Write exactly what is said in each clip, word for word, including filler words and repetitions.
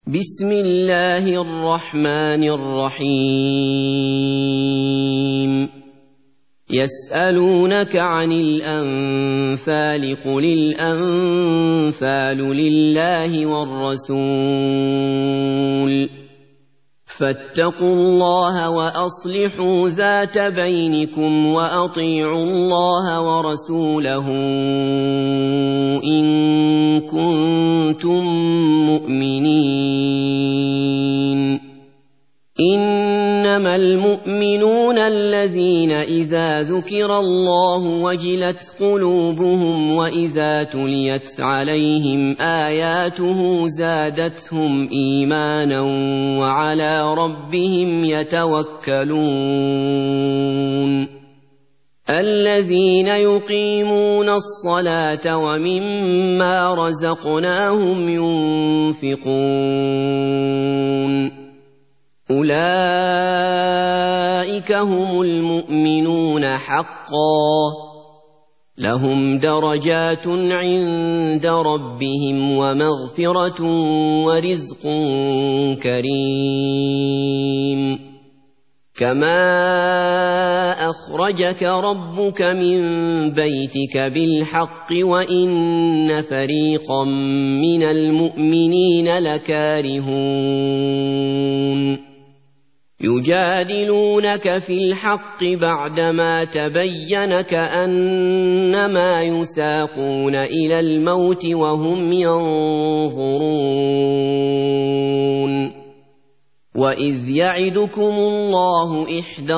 بسم الله الرحمن الرحيم يسألونك عن الأنفال قل الأنفال لله والرسول فاتقوا الله وأصلحوا ذات بينكم وأطيعوا الله ورسوله إن كنتم مؤمنين إنما المؤمنون الذين إذا ذكر الله وجلت قلوبهم وإذا تليت عليهم آياته زادتهم إيمانا وعلى ربهم يتوكلون الذين يقيمون الصلاة ومما رزقناهم ينفقون أولئك هم المؤمنون حقا لهم درجات عند ربهم ومغفرة ورزق كريم كما أخرجك ربك من بيتك بالحق وإن فريقا من المؤمنين لكارهون يجادلونك في الحق بعدما تبين كأنما يساقون إلى الموت وهم ينظرون وإذ يعدكم الله إحدى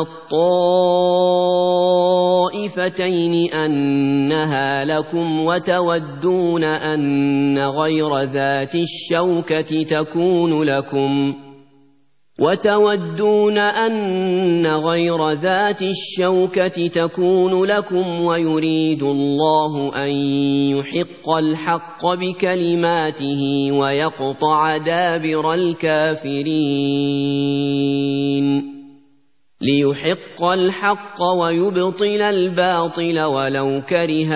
الطائفتين أنها لكم وتودون أن غير ذات الشوكة تكون لكم وتودون أن غير ذات الشوكة تكون لكم ويريد الله أن يحق الحق بكلماته ويقطع دابر الكافرين ليحق الحق ويبطل الباطل ولو كره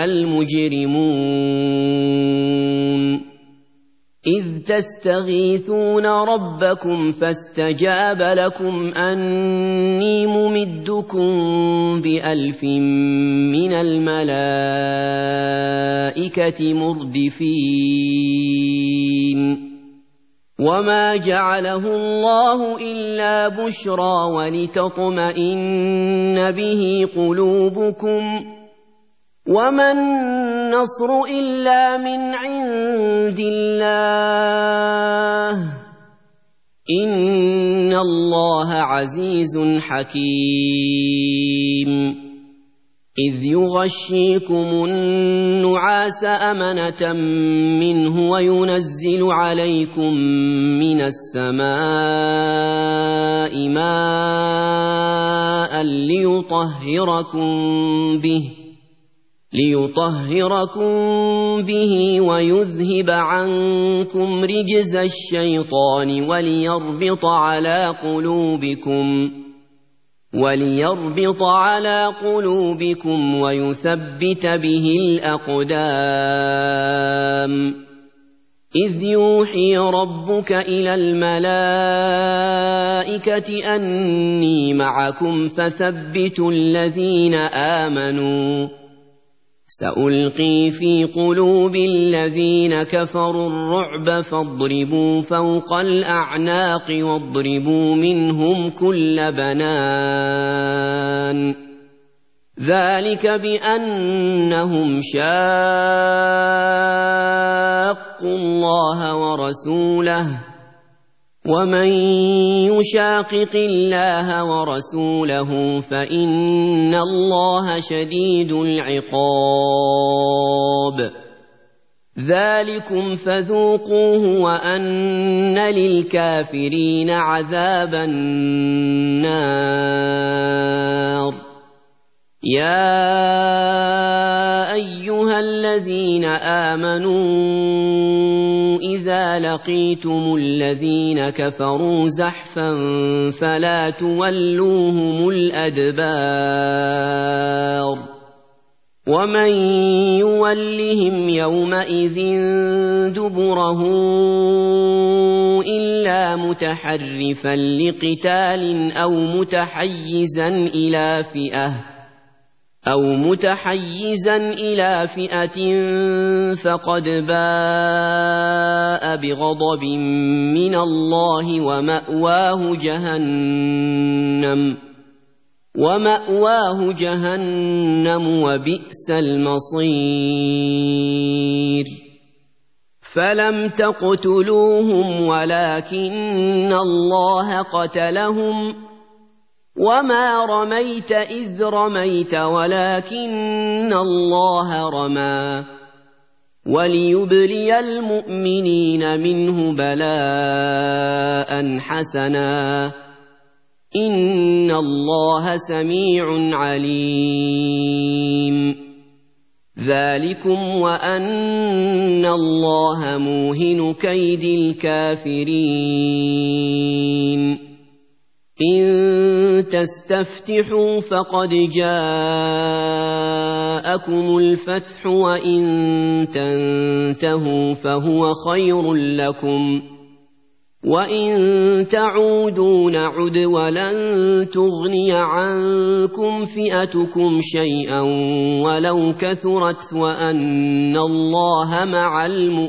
المجرمون إذ تستغيثون ربكم فاستجاب لكم أني ممدكم بألف من الملائكة مردفين وما جعله الله إلا بشرى ولتطمئن به قلوبكم وما النصر إلا من عند الله إن الله عزيز حكيم إذ يغشيكم النعاس أمنة منه وينزل عليكم من السماء ماء ليطهركم به ليطهركم به ويذهب عنكم رجز الشيطان وليربط على قلوبكم وليربط على قلوبكم ويثبت به الأقدام إذ يوحي ربك إلى الملائكة أني معكم فثبتوا الذين آمنوا سألقي في قلوب الذين كفروا الرعب فاضربوا فوق الأعناق واضربوا منهم كل بنان ذلك بأنهم شاقوا الله ورسوله ومن يشاقق الله ورسوله فإن الله شديد العقاب ذلكم فذوقوه وأن للكافرين عذاب النار يا أيها الذين آمنوا إذا لقيتم الذين كفروا زحفا فلا تولوهم الأدبار ومن يولهم يومئذ دبره إلا متحرفا لقتال أو متحيزا إلى فئة أو متحيزا إلى فئة فقد باء بغضب من الله ومأواه جهنم ومأواه جهنم وبئس المصير فلم تقتلوهم ولكن الله قتلهم وما رميت إذ رميت ولكن الله رمى وليبلي المؤمنين منه بلاء حسنا إن الله سميع عليم ذلكم وأن الله موهن كيد الكافرين إن تستفتحوا فقد جاءكم الفتح وإن تنتهوا فهو خير لكم وإن تعودوا نعد ولن تغني عنكم فئتكم شيئا ولو كثرت وأن الله مع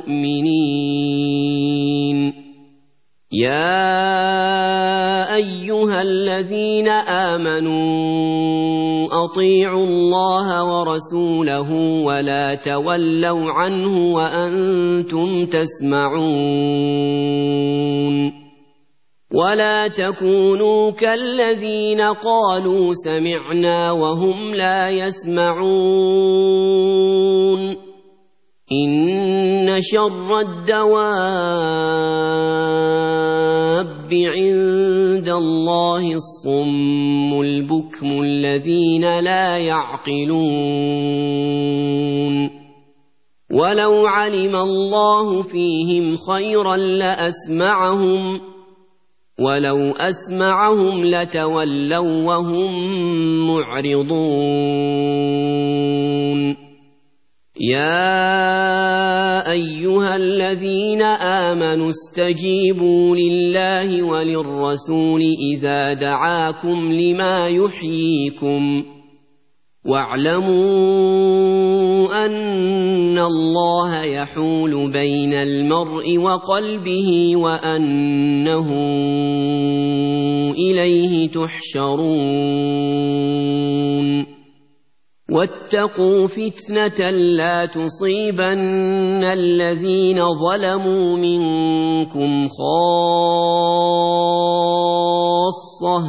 المؤمنين يا أيها الذين آمنوا أطيعوا الله ورسوله ولا تولوا عنه وأنتم تسمعون ولا تكونوا كالذين قالوا سمعنا وهم لا يسمعون إن شر الدواب عند الله الصم البكم الذين لا يعقلون ولو علم الله فيهم خيرا لأسمعهم ولو أسمعهم لتولوا وهم معرضون يا أيها الذين آمنوا استجيبوا لله وللرسول إذا دعاكم لما يحييكم واعلموا أن الله يحول بين المرء وقلبه وأنه إليه تحشرون واتقوا فتنة لا تصيبن الذين ظلموا منكم خاصة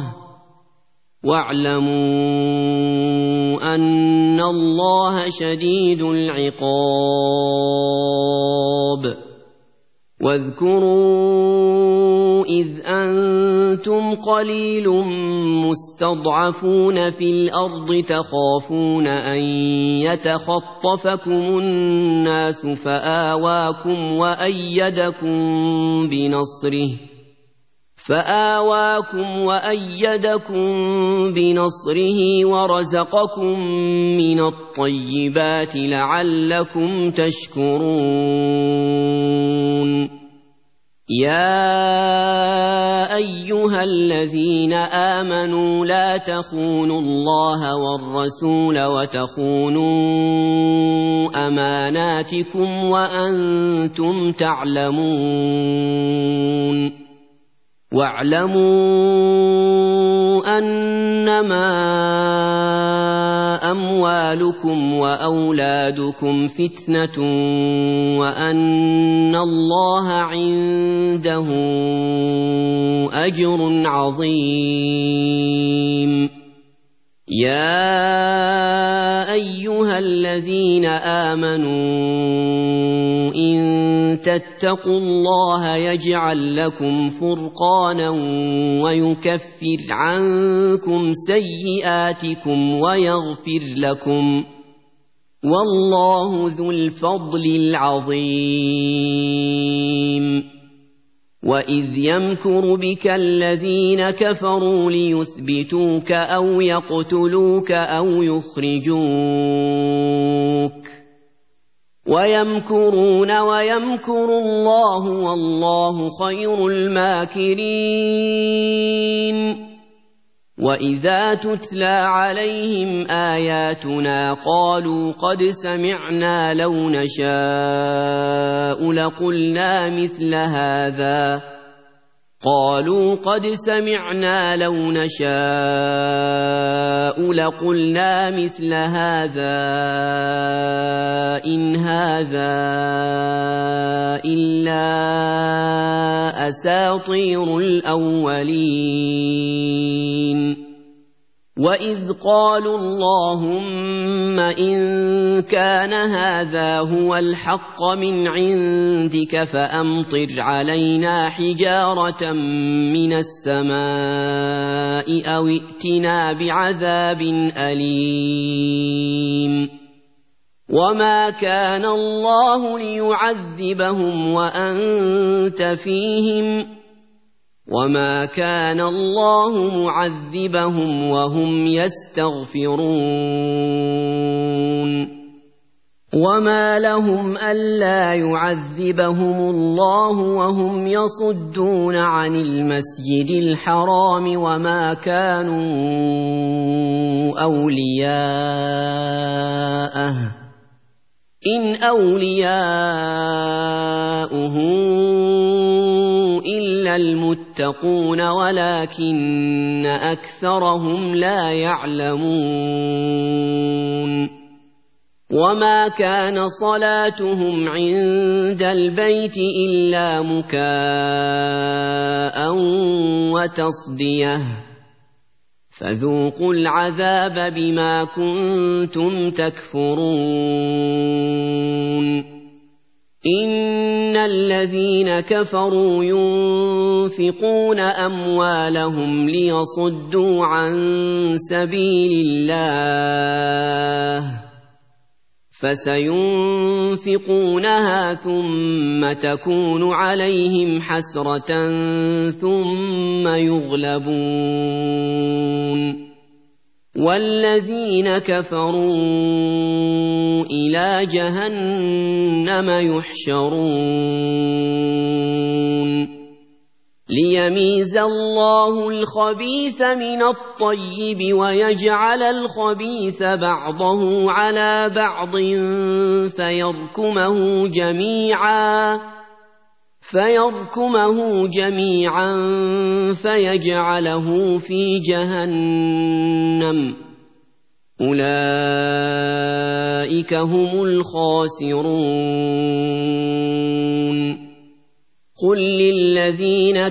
واعلموا أن الله شديد العقاب واذكروا إذ أنتم قليل مستضعفون في الأرض تخافون أن يتخطفكم الناس فآواكم وأيدكم بنصره فآواكم وأيدكم بنصره ورزقكم من الطيبات لعلكم تشكرون يا أيها الذين آمنوا لا تخونوا الله والرسول وتخونوا أماناتكم وأنتم تعلمون واعلموا أنما أموالكم وأولادكم فتنة وأن الله عنده أجر عظيم يا أيها الذين آمنوا إن تتقوا الله يجعل لكم فرقانا ويكفر عنكم سيئاتكم ويغفر لكم والله ذو الفضل العظيم وإذ يمكر بك الذين كفروا ليثبتوك أو يقتلوك أو يخرجوك ويمكرون ويمكر الله والله خير الماكرين وإذا تتلى عليهم آياتنا قالوا قد سمعنا لو نشاء لقلنا مثل هذا قالوا قد سمعنا لو نشاء لقلنا مثل هذا إن هذا إلا أساطير الأولين وإذ قالوا اللهم إن كان هذا هو الحق من عندك فأمطر علينا حجارة من السماء أو ائتنا بعذاب أليم وما كان الله ليعذبهم وأنت فيهم وما كان الله معذبهم وهم يستغفرون وما لهم ألا يعذبهم الله وهم يصدون عن المسجد الحرام وما كانوا أولياءه إن أولياؤه إلا المتقون ولكن أكثرهم لا يعلمون وما كان صلاتهم عند البيت إلا مكاء وتصدية فذوقوا العذاب بما كنتم تكفرون إن الذين كفروا ينفقون أموالهم ليصدوا عن سبيل الله فسينفقونها ثم تكون عليهم حسرة ثم يغلبون والذين كفروا إلى جهنم يحشرون ليميز الله الخبيث من الطيب ويجعل الخبيث بعضه على بعض فيركمه جميعا فيركمه جميعا فيجعله في جهنم أولئك هم الخاسرون قل للذين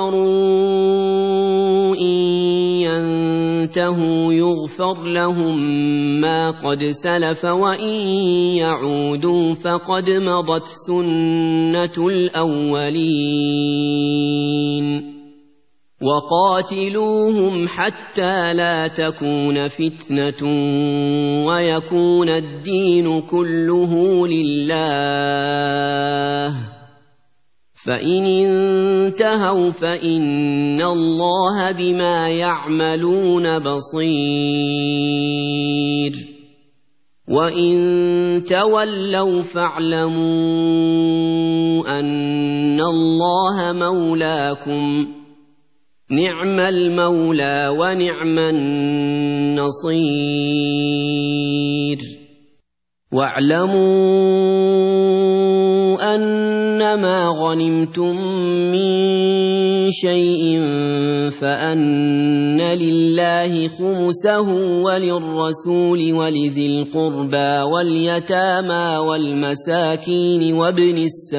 كفروا إن ينتهوا يغفر لهم ما قد سلف وإن يعودوا فقد مضت سنة الأولين وقاتلوهم حتى لا تكون فتنة ويكون الدين كله لله فإن انتهوا فإن الله بما يعملون بصير وإن تولوا فاعلموا أن الله مولاكم نعم المولى ونعم النصير واعلموا أنما غنمتم من شيء فأن لله خمسه وللرسول ولذي القربى واليتامى والمساكين وابن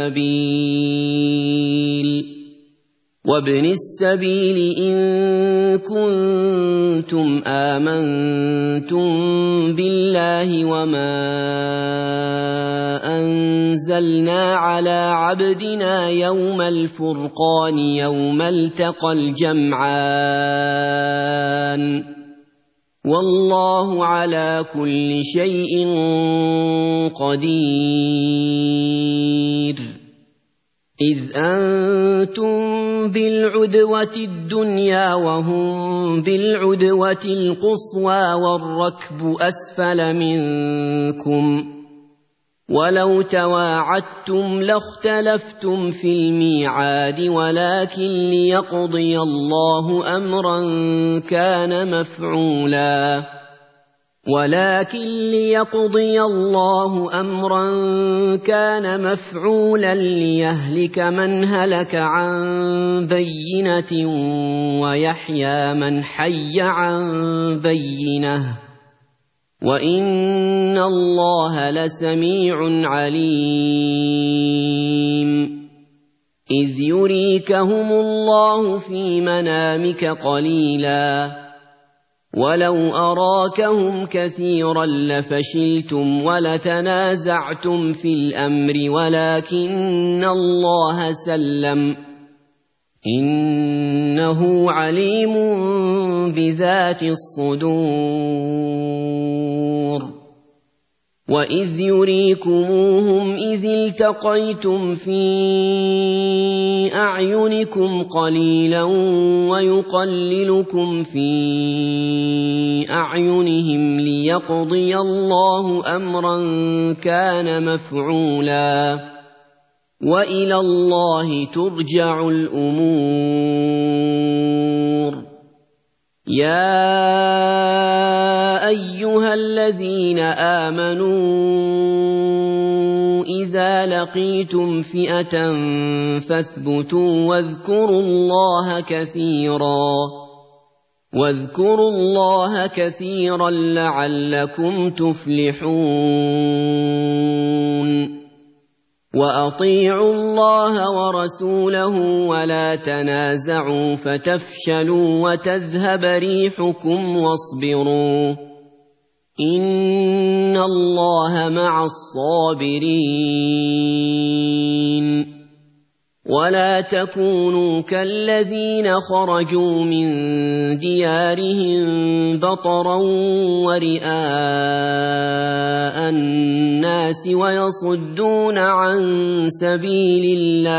السبيل وابن السبيل إن كنتم آمنتم بالله وما أنزلنا على عبدنا يوم الفرقان يوم التقى الجمعان والله على كل شيء قدير إذ أنتم بالعدوة الدنيا وهم بالعدوة القصوى والركب أسفل منكم ولو تواعدتم لاختلفتم في الميعاد ولكن ليقضي الله أمرا كان مفعولا ولكن ليقضي الله أمرا كان مفعولا ليهلك من هلك عن بينة ويحيى من حي عن بينة وإن الله لسميع عليم إذ يريكهم الله في منامك قليلا ولو أراكهم كثيرا لفشلتم ولتنازعتم في الأمر ولكن الله سلم إنه عليم بذات الصدور وإذ يريكموهم إذ التقيتم في أعينكم قليلا ويقللكم في أعينهم ليقضي الله أمرا كان مفعولا وإلى الله ترجع الأمور يا أيها الذين آمنوا إذا لقيتم فئة فاثبتوا واذكروا الله كثيرا واذكروا الله كثيرا لعلكم تفلحون وأطيعوا الله ورسوله ولا تنازعوا فتفشلوا وتذهب ريحكم واصبروا إن الله مع الصابرين ولا تكونوا كالذين خرجوا من ديارهم بطرا ورئاء الناس ويصدون عن سبيل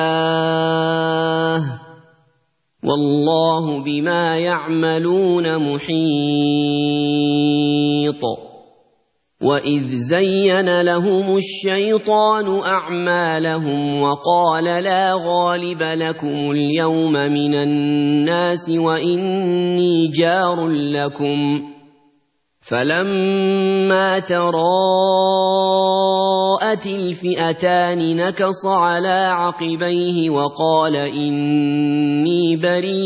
الله والله بما يعملون محيط وإذ زين لهم الشيطان أعمالهم وقال لا غالب لكم اليوم من الناس وإني جار لكم فلما تراءت الفئتان نكص على عقبيه وقال إني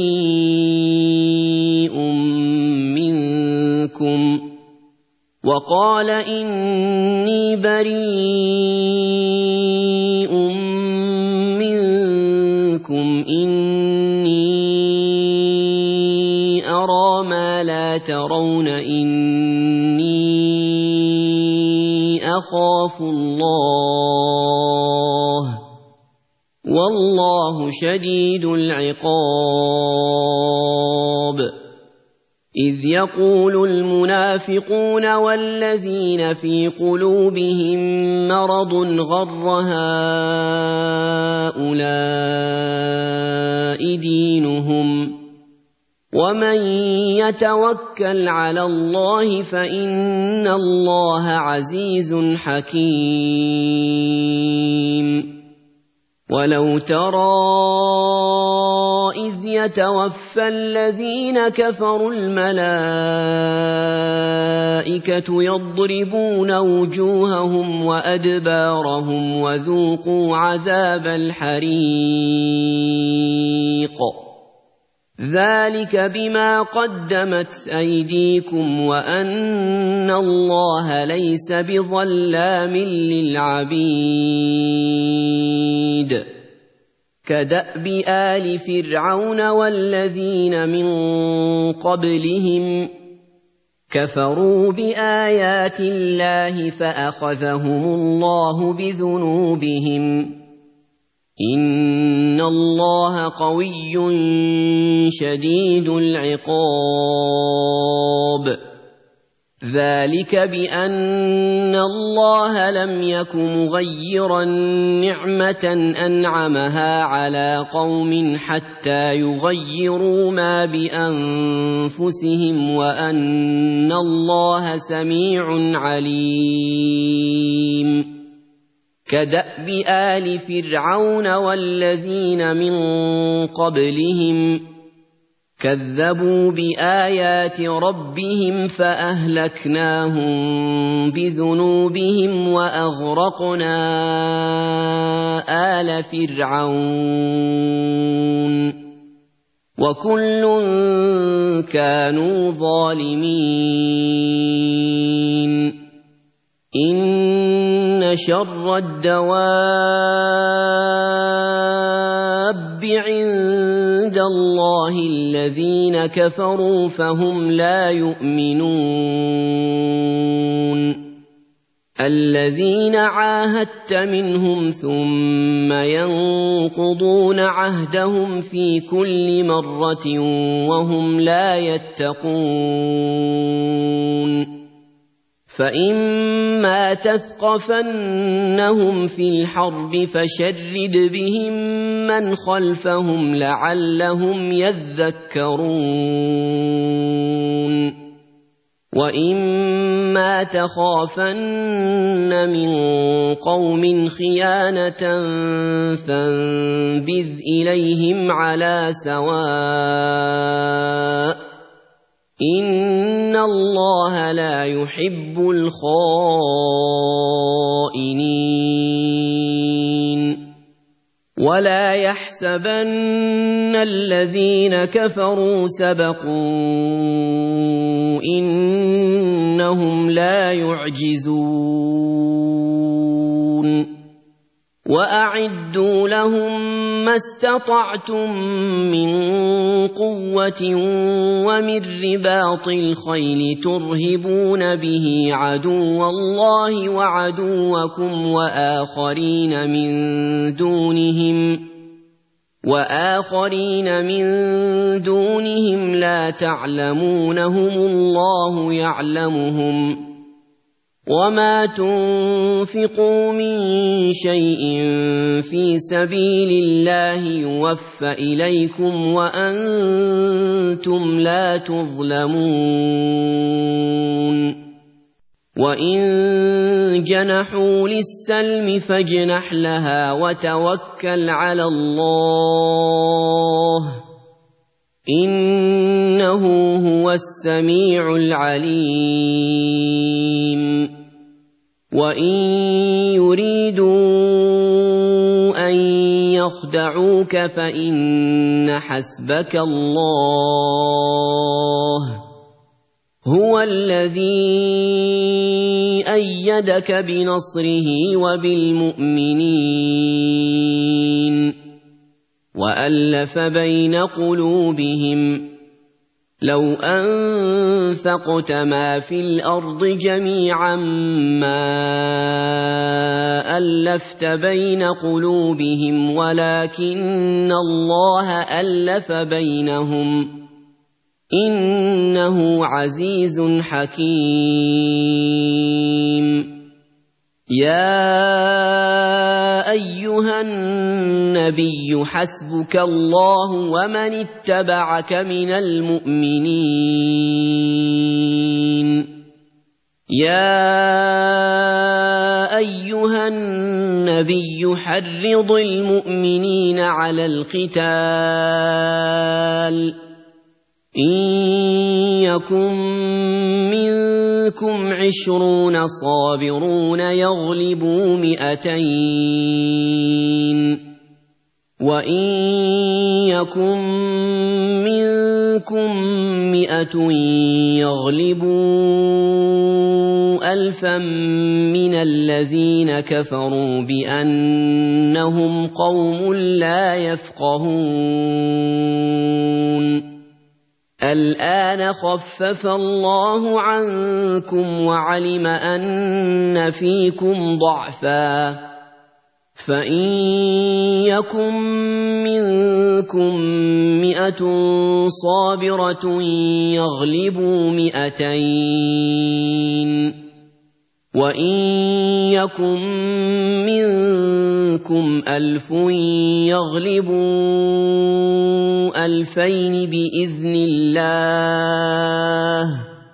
بريء منكم وقال إني بريء منكم إني أرى ما لا ترون إني أخاف الله والله شديد العقاب إذ يقول المنافقون والذين في قلوبهم مرض غر هؤلاء دينهم ومن يتوكل على الله فإن الله عزيز حكيم ولو ترى إذ يتوفى الذين كفروا الملائكة يضربون وجوههم وأدبارهم وذوقوا عذاب الحريق ذلك بما قدمت أيديكم وأن الله ليس بظلام للعبيد كدأب آل فرعون والذين من قبلهم كفروا بآيات الله فأخذهم الله بذنوبهم إن الله قوي شديد العقاب ذلك بأن الله لم يك مغيرا نعمة أنعمها على قوم حتى يغيروا ما بأنفسهم وأن الله سميع عليم كدأب آل فرعون والذين من قبلهم كذبوا بآيات ربهم فأهلكناهم بذنوبهم وأغرقنا آل فرعون وكل كانوا ظالمين إن شر الدواب عند الله الذين كفروا فهم لا يؤمنون الذين عاهدت منهم ثم ينقضون عهدهم في كل مرة وهم لا يتقون فإما تثقفنهم في الحرب فشرد بهم من خلفهم لعلهم يذكرون وإما تخافن من قوم خيانة فانبذ إليهم على سواء إن الله لا يحب الخائنين ولا يحسبن الذين كفروا سبقوا إنهم لا يعجزون وأعدوا لهم ما استطعتم من قوة ومن رباط الخيل ترهبون به عدو الله وعدوكم وآخرين من دونهم وآخرين من دونهم لا تعلمونهم الله يعلمهم وما تنفقوا من شيء في سبيل الله يوفى إليكم وأنتم لا تظلمون وإن جنحوا للسلم فاجنح لها وتوكل على الله إنه هو السميع العليم وإن يريدوا أن يخدعوك فإن حسبك الله هو الذي أيدك بنصره وبالمؤمنين وألف بين قلوبهم لو أنفقت ما في الأرض جميعا ما ألفت بين قلوبهم ولكن الله ألف بينهم إنه عزيز حكيم يا أيها النبي حسبك الله ومن اتبعك من المؤمنين يا أيها النبي حرض المؤمنين على القتال إن يكن منكم عشرون صابرون يغلبوا مئتين وإن يكن منكم مئة يغلبوا ألفا من الذين كفروا بأنهم قوم لا يفقهون الآن خفف الله عنكم وعلم أن فيكم ضعفا فإن يكن منكم مئة صابرة يغلبوا مئتين وإن يكن منكم ألف يغلبوا ألفين بإذن الله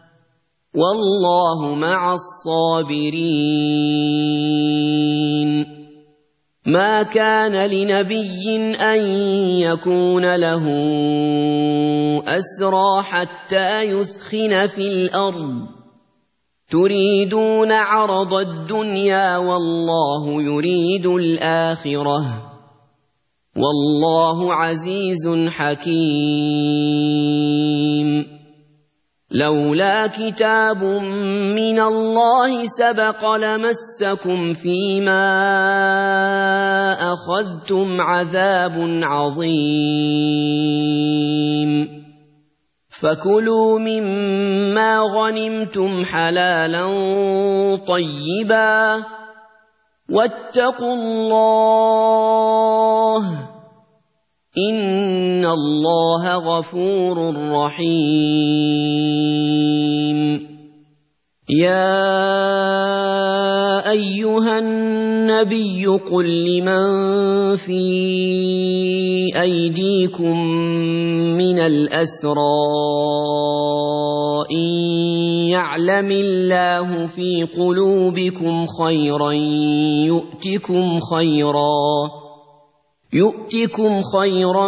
والله مع الصابرين ما كان لنبي أن يكون له أسرى حتى يثخن في الأرض تريدون عرض الدنيا والله يريد الآخرة والله عزيز حكيم لولا كتاب من الله سبق لمسكم فيما أخذتم عذاب عظيم فكلوا مما غنمتم حلالا طيبا واتقوا الله إن الله غفور رحيم يا أيها النبي قل لمن في أيديكم من الأسرى إن يعلم الله في قلوبكم خيرا يؤتكم خيرا يؤتكم خيرا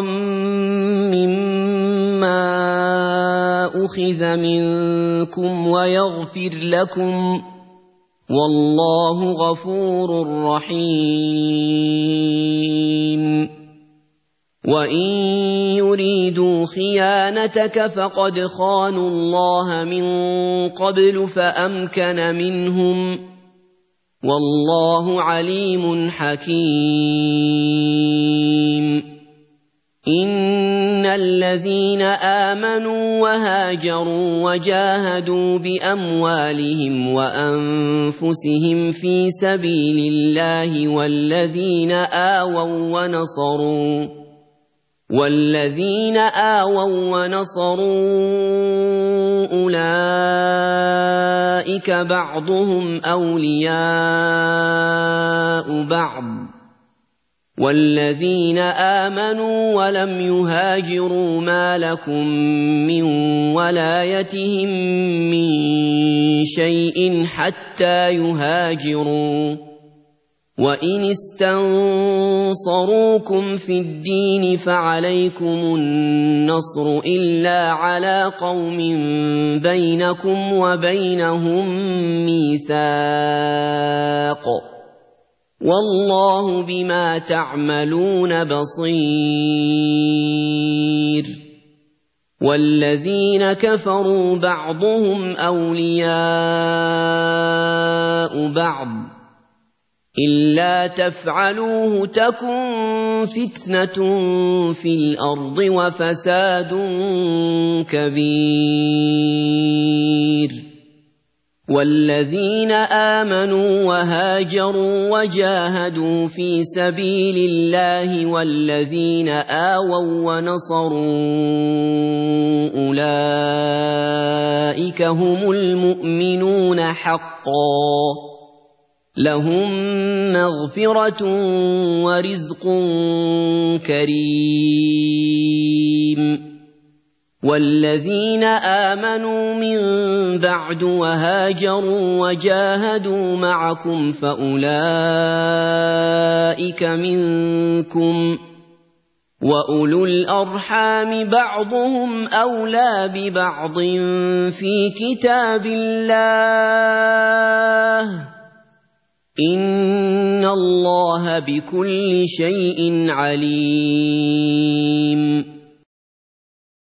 مما أخذ منكم ويغفر لكم والله غفور رحيم وإن يريدوا خيانتك فقد خانوا الله من قبل فأمكن منهم والله عليم حكيم إن الذين آمنوا وهاجروا وجاهدوا بأموالهم وأنفسهم في سبيل الله والذين آووا ونصروا والذين آووا ونصروا أولئك بعضهم أولياء بعض والذين آمنوا ولم يهاجروا ما لكم من ولايتهم من شيء حتى يهاجروا وإن استنصروكم في الدين فعليكم النصر إلا على قوم بينكم وبينهم ميثاق والله بما تعملون بصير والذين كفروا بعضهم أولياء بعض إلا تفعلوه تكن فتنة في الأرض وفساد كبير والذين آمنوا وهاجروا وجاهدوا في سبيل الله والذين آووا ونصروا أولئك هم المؤمنون حقا لهم مغفرة ورزق كريم والذين آمنوا من بعد وهاجروا وجاهدوا معكم فأولئك منكم وأولو الأرحام بعضهم أولى ببعض في كتاب الله إن الله بكل شيء عليم